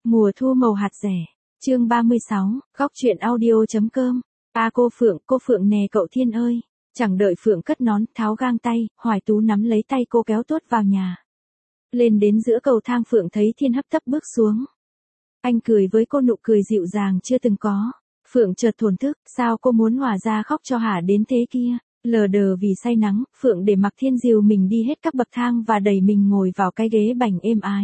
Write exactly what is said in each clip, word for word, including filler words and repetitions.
Mùa thu màu hạt rẻ. Chương ba mươi sáu, góc truyện audio.com. A cô Phượng, cô Phượng nè cậu Thiên ơi. Chẳng đợi Phượng cất nón, tháo gang tay, Hoài Tú nắm lấy tay cô kéo tuốt vào nhà. Lên đến giữa cầu thang Phượng thấy Thiên hấp tấp bước xuống. Anh cười với cô nụ cười dịu dàng chưa từng có. Phượng chợt thổn thức, sao cô muốn hòa ra khóc cho hả đến thế kia. Lờ đờ vì say nắng, Phượng để mặc Thiên dìu mình đi hết các bậc thang và đẩy mình ngồi vào cái ghế bành êm ái.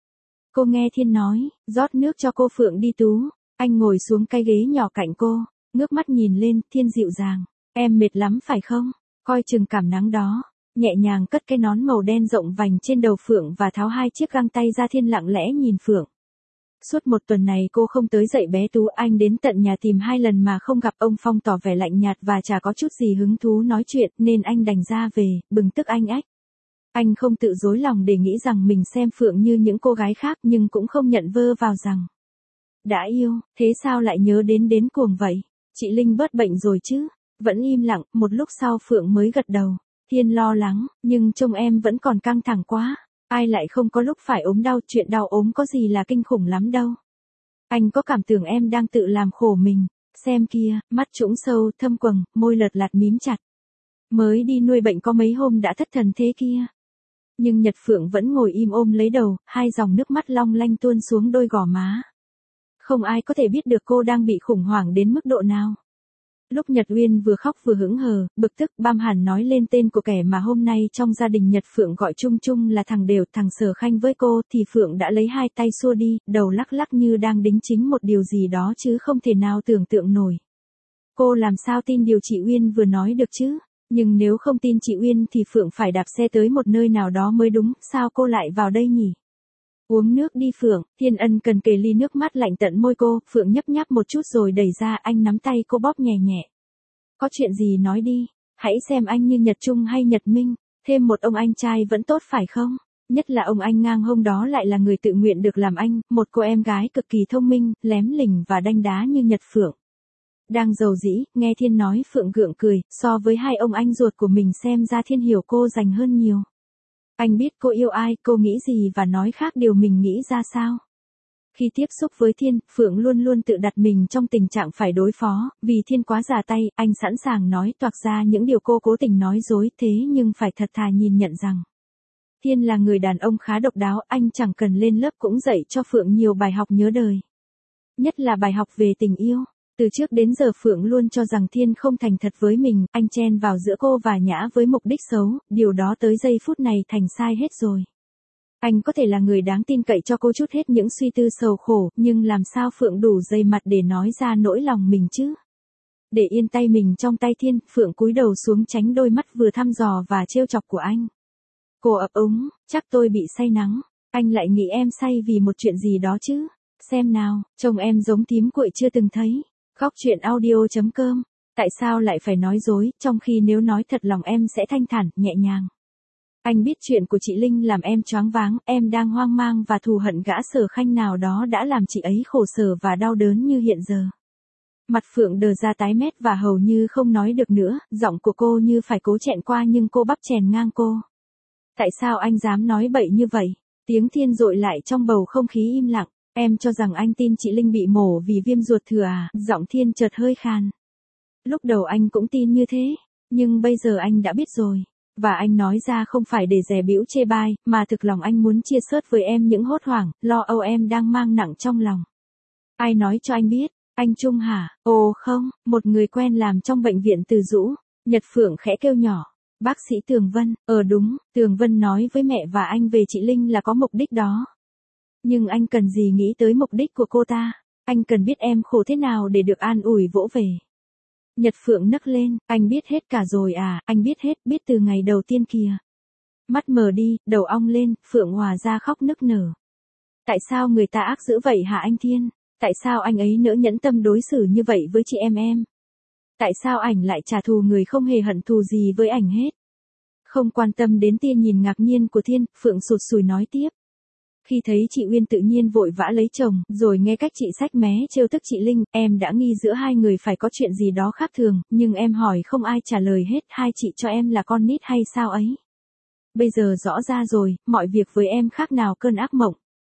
Cô nghe Thiên nói, rót nước cho cô Phượng đi Tú. Anh ngồi xuống cái ghế nhỏ cạnh cô, ngước mắt nhìn lên, Thiên dịu dàng. Em mệt lắm phải không? Coi chừng cảm nắng đó. Nhẹ nhàng cất cái nón màu đen rộng vành trên đầu Phượng và tháo hai chiếc găng tay ra. Thiên lặng lẽ nhìn Phượng. Suốt một tuần này cô không tới dạy bé Tú, anh đến tận nhà tìm hai lần mà không gặp. Ông Phong tỏ vẻ lạnh nhạt và chả có chút gì hứng thú nói chuyện nên anh đành ra về, bừng tức anh ách. Anh không tự dối lòng để nghĩ rằng mình xem Phượng như những cô gái khác nhưng cũng không nhận vơ vào rằng đã yêu, thế sao lại nhớ đến đến cuồng vậy? Chị Linh bớt bệnh rồi chứ? Vẫn im lặng, một lúc sau Phượng mới gật đầu. Thiên lo lắng, nhưng trông em vẫn còn căng thẳng quá. Ai lại không có lúc phải ốm đau, chuyện đau ốm có gì là kinh khủng lắm đâu. Anh có cảm tưởng em đang tự làm khổ mình. Xem kia, mắt trũng sâu, thâm quầng, môi lật lạt mím chặt. Mới đi nuôi bệnh có mấy hôm đã thất thần thế kia. Nhưng Nhật Phượng vẫn ngồi im ôm lấy đầu, hai dòng nước mắt long lanh tuôn xuống đôi gò má. Không ai có thể biết được cô đang bị khủng hoảng đến mức độ nào. Lúc Nhật Uyên vừa khóc vừa hững hờ, bực tức bam hẳn nói lên tên của kẻ mà hôm nay trong gia đình Nhật Phượng gọi chung chung là thằng Đều, thằng Sở Khanh với cô, thì Phượng đã lấy hai tay xua đi, đầu lắc lắc như đang đính chính một điều gì đó chứ không thể nào tưởng tượng nổi. Cô làm sao tin điều chị Uyên vừa nói được chứ? Nhưng nếu không tin chị Uyên thì Phượng phải đạp xe tới một nơi nào đó mới đúng, sao cô lại vào đây nhỉ? Uống nước đi Phượng, Thiên ân cần kề ly nước mắt lạnh tận môi cô, Phượng nhấp nháp một chút rồi đẩy ra, anh nắm tay cô bóp nhẹ nhẹ. Có chuyện gì nói đi, hãy xem anh như Nhật Trung hay Nhật Minh, thêm một ông anh trai vẫn tốt phải không? Nhất là ông anh ngang hông đó lại là người tự nguyện được làm anh, một cô em gái cực kỳ thông minh, lém lỉnh và đanh đá như Nhật Phượng. Đang giàu dĩ, nghe Thiên nói Phượng gượng cười, so với hai ông anh ruột của mình xem ra Thiên hiểu cô dành hơn nhiều. Anh biết cô yêu ai, cô nghĩ gì và nói khác điều mình nghĩ ra sao. Khi tiếp xúc với Thiên, Phượng luôn luôn tự đặt mình trong tình trạng phải đối phó, vì Thiên quá già tay, anh sẵn sàng nói toạc ra những điều cô cố tình nói dối, thế nhưng phải thật thà nhìn nhận rằng Thiên là người đàn ông khá độc đáo, anh chẳng cần lên lớp cũng dạy cho Phượng nhiều bài học nhớ đời. Nhất là bài học về tình yêu. Từ trước đến giờ Phượng luôn cho rằng Thiên không thành thật với mình, anh chen vào giữa cô và Nhã với mục đích xấu, điều đó tới giây phút này thành sai hết rồi. Anh có thể là người đáng tin cậy cho cô chút hết những suy tư sầu khổ, nhưng làm sao Phượng đủ dày mặt để nói ra nỗi lòng mình chứ? Để yên tay mình trong tay Thiên, Phượng cúi đầu xuống tránh đôi mắt vừa thăm dò và trêu chọc của anh. Cô ấp úng, chắc tôi bị say nắng, anh lại nghĩ em say vì một chuyện gì đó chứ? Xem nào, trông em giống thím cuội chưa từng thấy. Góc truyện audio.com. Tại sao lại phải nói dối, trong khi nếu nói thật lòng em sẽ thanh thản, nhẹ nhàng. Anh biết chuyện của chị Linh làm em choáng váng, em đang hoang mang và thù hận gã Sở Khanh nào đó đã làm chị ấy khổ sở và đau đớn như hiện giờ. Mặt Phượng đờ ra tái mét và hầu như không nói được nữa, giọng của cô như phải cố chẹn qua nhưng cô bắp chèn ngang cô. Tại sao anh dám nói bậy như vậy? Tiếng Thiên dội lại trong bầu không khí im lặng. Em cho rằng anh tin chị Linh bị mổ vì viêm ruột thừa à? Giọng Thiên chợt hơi khàn. Lúc đầu anh cũng tin như thế, nhưng bây giờ anh đã biết rồi. Và anh nói ra không phải để dè bĩu chê bai, mà thực lòng anh muốn chia sớt với em những hốt hoảng, lo âu em đang mang nặng trong lòng. Ai nói cho anh biết? Anh Trung hả? Ồ không, một người quen làm trong bệnh viện Từ Dũ. Nhật Phượng khẽ kêu nhỏ. Bác sĩ Tường Vân, ờ đúng, Tường Vân nói với mẹ và anh về chị Linh là có mục đích đó. Nhưng anh cần gì nghĩ tới mục đích của cô ta? Anh cần biết em khổ thế nào để được an ủi vỗ về. Nhật Phượng nấc lên, anh biết hết cả rồi à, anh biết hết, biết từ ngày đầu tiên kìa. Mắt mờ đi, đầu ong lên, Phượng hòa ra khóc nức nở. Tại sao người ta ác dữ vậy hả anh Thiên? Tại sao anh ấy nỡ nhẫn tâm đối xử như vậy với chị em em? Tại sao ảnh lại trả thù người không hề hận thù gì với ảnh hết? Không quan tâm đến tia nhìn ngạc nhiên của Thiên, Phượng sụt sùi nói tiếp. Khi thấy chị Uyên tự nhiên vội vã lấy chồng, rồi nghe cách chị xách mé trêu tức chị Linh, em đã nghi giữa hai người phải có chuyện gì đó khác thường, nhưng em hỏi không ai trả lời hết, hai chị cho em là con nít hay sao ấy. Bây giờ rõ ra rồi, mọi việc với em khác nào cơn ác mộng.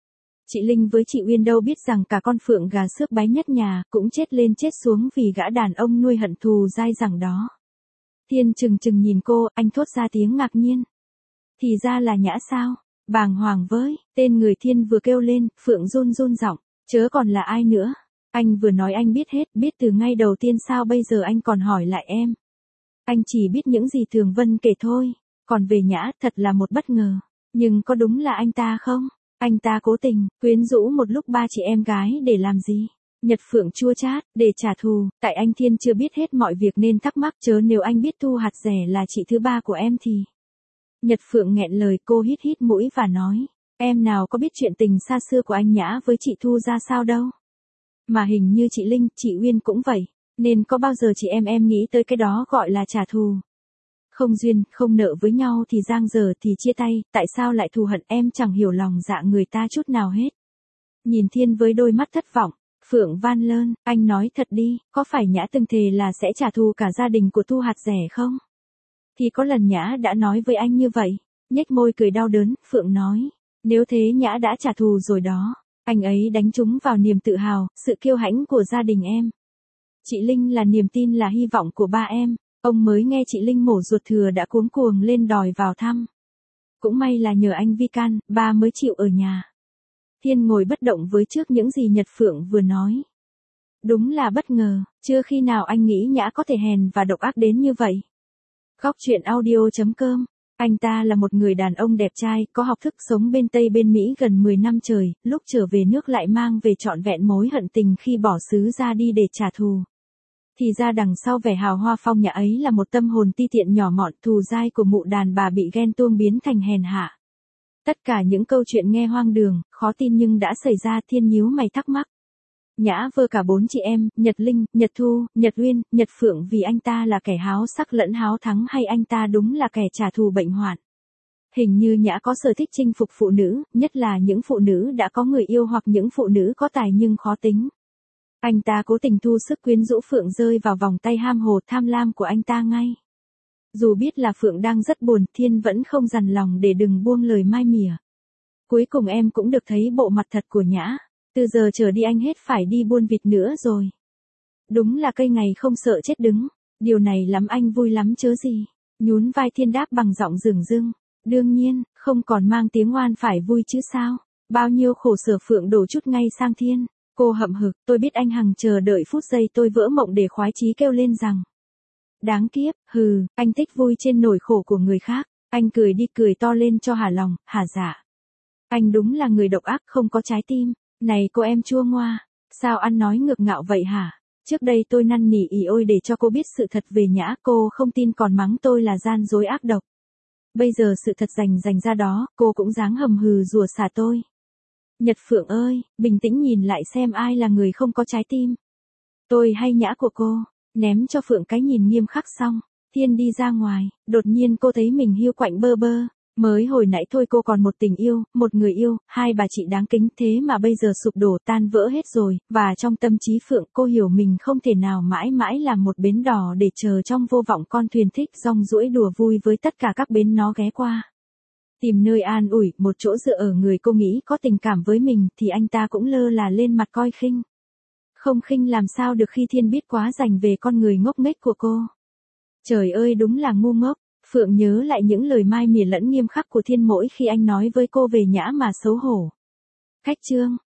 Chị Linh với chị Uyên đâu biết rằng cả con phượng gà xước bái nhất nhà cũng chết lên chết xuống vì gã đàn ông nuôi hận thù dai dẳng đó. Thiên chừng chừng nhìn cô, anh thốt ra tiếng ngạc nhiên. Thì ra là Nhã sao? Bàng hoàng với, tên người Thiên vừa kêu lên, Phượng run run giọng, chớ còn là ai nữa. Anh vừa nói anh biết hết, biết từ ngay đầu tiên sao bây giờ anh còn hỏi lại em. Anh chỉ biết những gì Thường Vân kể thôi, còn về Nhã thật là một bất ngờ. Nhưng có đúng là anh ta không? Anh ta cố tình, quyến rũ một lúc ba chị em gái để làm gì? Nhật Phượng chua chát, để trả thù, tại anh Thiên chưa biết hết mọi việc nên thắc mắc chớ nếu anh biết Thu Hạt Rẻ là chị thứ ba của em thì. Nhật Phượng nghẹn lời cô hít hít mũi và nói, em nào có biết chuyện tình xa xưa của anh Nhã với chị Thu ra sao đâu. Mà hình như chị Linh, chị Uyên cũng vậy, nên có bao giờ chị em em nghĩ tới cái đó gọi là trả thù. Không duyên, không nợ với nhau thì giang dở thì chia tay, tại sao lại thù hận em chẳng hiểu lòng dạ người ta chút nào hết. Nhìn Thiên với đôi mắt thất vọng, Phượng van lơn, anh nói thật đi, có phải Nhã từng thề là sẽ trả thù cả gia đình của Thu Hạt Rẻ không? Thì có lần Nhã đã nói với anh như vậy, nhếch môi cười đau đớn, Phượng nói, nếu thế Nhã đã trả thù rồi đó, anh ấy đánh trúng vào niềm tự hào, sự kiêu hãnh của gia đình em. Chị Linh là niềm tin là hy vọng của ba em, ông mới nghe chị Linh mổ ruột thừa đã cuống cuồng lên đòi vào thăm. Cũng may là nhờ anh vi can, ba mới chịu ở nhà. Thiên ngồi bất động với trước những gì Nhật Phượng vừa nói. Đúng là bất ngờ, chưa khi nào anh nghĩ Nhã có thể hèn và độc ác đến như vậy. Góc truyện audio chấm com. Anh ta là một người đàn ông đẹp trai, có học thức sống bên Tây bên Mỹ gần mười năm trời, lúc trở về nước lại mang về trọn vẹn mối hận tình khi bỏ xứ ra đi để trả thù. Thì ra đằng sau vẻ hào hoa phong nhã ấy là một tâm hồn ti tiện nhỏ mọn, thù dai của mụ đàn bà bị ghen tuông biến thành hèn hạ. Tất cả những câu chuyện nghe hoang đường, khó tin nhưng đã xảy ra. Thiên nhíu mày thắc mắc. Nhã vơ cả bốn chị em, Nhật Linh, Nhật Thu, Nhật Uyên, Nhật Phượng vì anh ta là kẻ háo sắc lẫn háo thắng hay anh ta đúng là kẻ trả thù bệnh hoạn. Hình như Nhã có sở thích chinh phục phụ nữ, nhất là những phụ nữ đã có người yêu hoặc những phụ nữ có tài nhưng khó tính. Anh ta cố tình thu sức quyến rũ Phượng rơi vào vòng tay ham hồ tham lam của anh ta ngay. Dù biết là Phượng đang rất buồn, Thiên vẫn không dằn lòng để đừng buông lời mai mỉa. Cuối cùng em cũng được thấy bộ mặt thật của Nhã. Từ giờ trở đi anh hết phải đi buôn vịt nữa rồi. Đúng là cây ngày không sợ chết đứng. Điều này lắm anh vui lắm chớ gì. Nhún vai Thiên đáp bằng giọng dửng dưng. Đương nhiên, không còn mang tiếng oan phải vui chứ sao. Bao nhiêu khổ sở Phượng đổ chút ngay sang Thiên. Cô hậm hực, tôi biết anh hằng chờ đợi phút giây tôi vỡ mộng để khoái chí kêu lên rằng. Đáng kiếp, hừ, anh thích vui trên nỗi khổ của người khác. Anh cười đi cười to lên cho hả lòng, hả dạ. Anh đúng là người độc ác không có trái tim. Này cô em chua ngoa, sao ăn nói ngược ngạo vậy hả? Trước đây tôi năn nỉ ỉ ôi để cho cô biết sự thật về Nhã, cô không tin còn mắng tôi là gian dối ác độc. Bây giờ sự thật rành rành ra đó, cô cũng dáng hầm hừ rủa xả tôi. Nhật Phượng ơi, bình tĩnh nhìn lại xem ai là người không có trái tim. Tôi hay Nhã của cô, ném cho Phượng cái nhìn nghiêm khắc xong, Thiên đi ra ngoài, đột nhiên cô thấy mình hiu quạnh bơ bơ. Mới hồi nãy thôi cô còn một tình yêu, một người yêu, hai bà chị đáng kính thế mà bây giờ sụp đổ tan vỡ hết rồi, và trong tâm trí Phượng cô hiểu mình không thể nào mãi mãi làm một bến đò để chờ trong vô vọng con thuyền thích rong ruổi đùa vui với tất cả các bến nó ghé qua. Tìm nơi an ủi, một chỗ dựa ở người cô nghĩ có tình cảm với mình thì anh ta cũng lơ là lên mặt coi khinh. Không khinh làm sao được khi Thiên biết quá dành về con người ngốc nghếch của cô. Trời ơi đúng là ngu ngốc. Phượng nhớ lại những lời mai mỉa lẫn nghiêm khắc của Thiên mỗi khi anh nói với cô về Nhã mà xấu hổ. Khách chương.